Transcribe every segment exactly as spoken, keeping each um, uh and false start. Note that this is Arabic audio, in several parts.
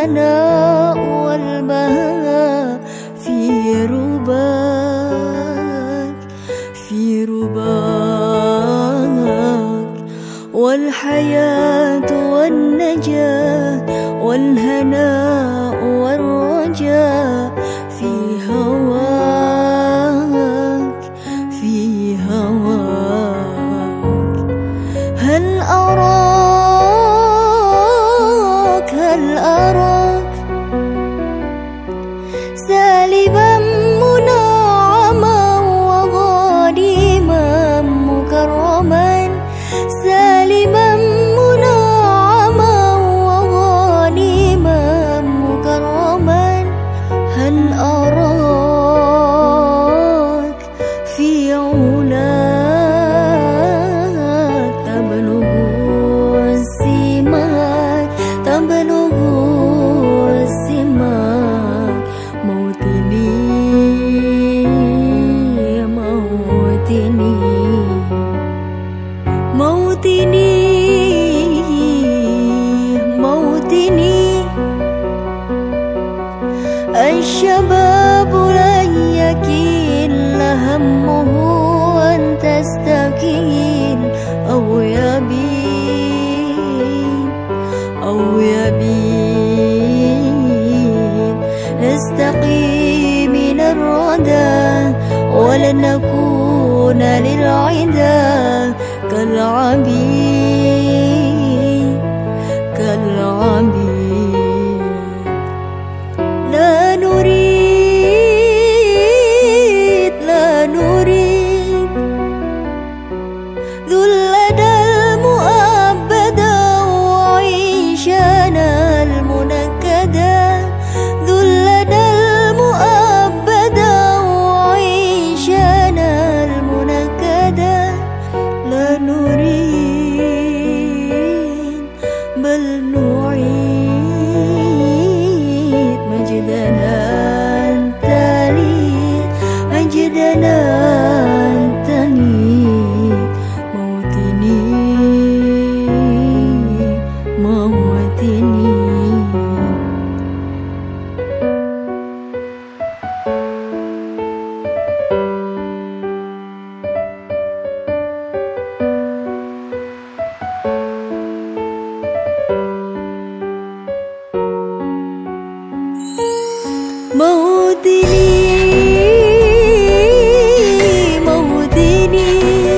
الهناء والبهاء في رباك في رباك، والحياة والنجاة والهناء والرجاء في هواك في هواك. هل أراك هل أراك سالبا منعما وغانما مكرما، سالما منعما وغانما مكرما. هل أراك في علاك تبلغ السماك تبلغ السماك. موطني موطني موطني موطني. الشباب لن يكل همه أن تستكين أو يبين أو يبين. نستقي من الردى ولن نكون للعدا كالعبيد كالعبيد. لا نريد لا نريد ذلنا المؤبدا وعيشنا المنكدا، ذلنا المؤبدا وعيشنا المنكدا. لا نريد بل نعيد مجدنا التالي مجدنا التالي. موطني موطني. موطني موطني.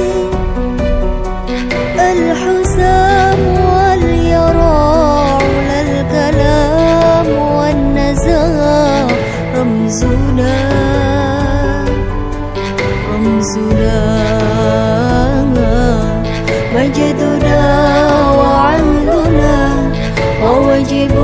الحسام واليراع لا الكلام والنزاع. رمزنا رمزنا مجدنا وعهدنا وواجب